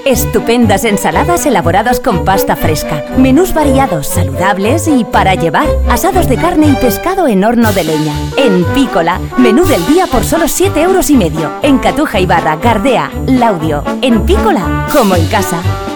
Estupendas ensaladas elaboradas con pasta fresca. Menús variados, saludables y para llevar. Asados de carne y pescado en horno de leña. En Pícola, menú del día por solo 7,5 €. En Catuja Ibarra, Gardea, Laudio. En Pícola, como en casa.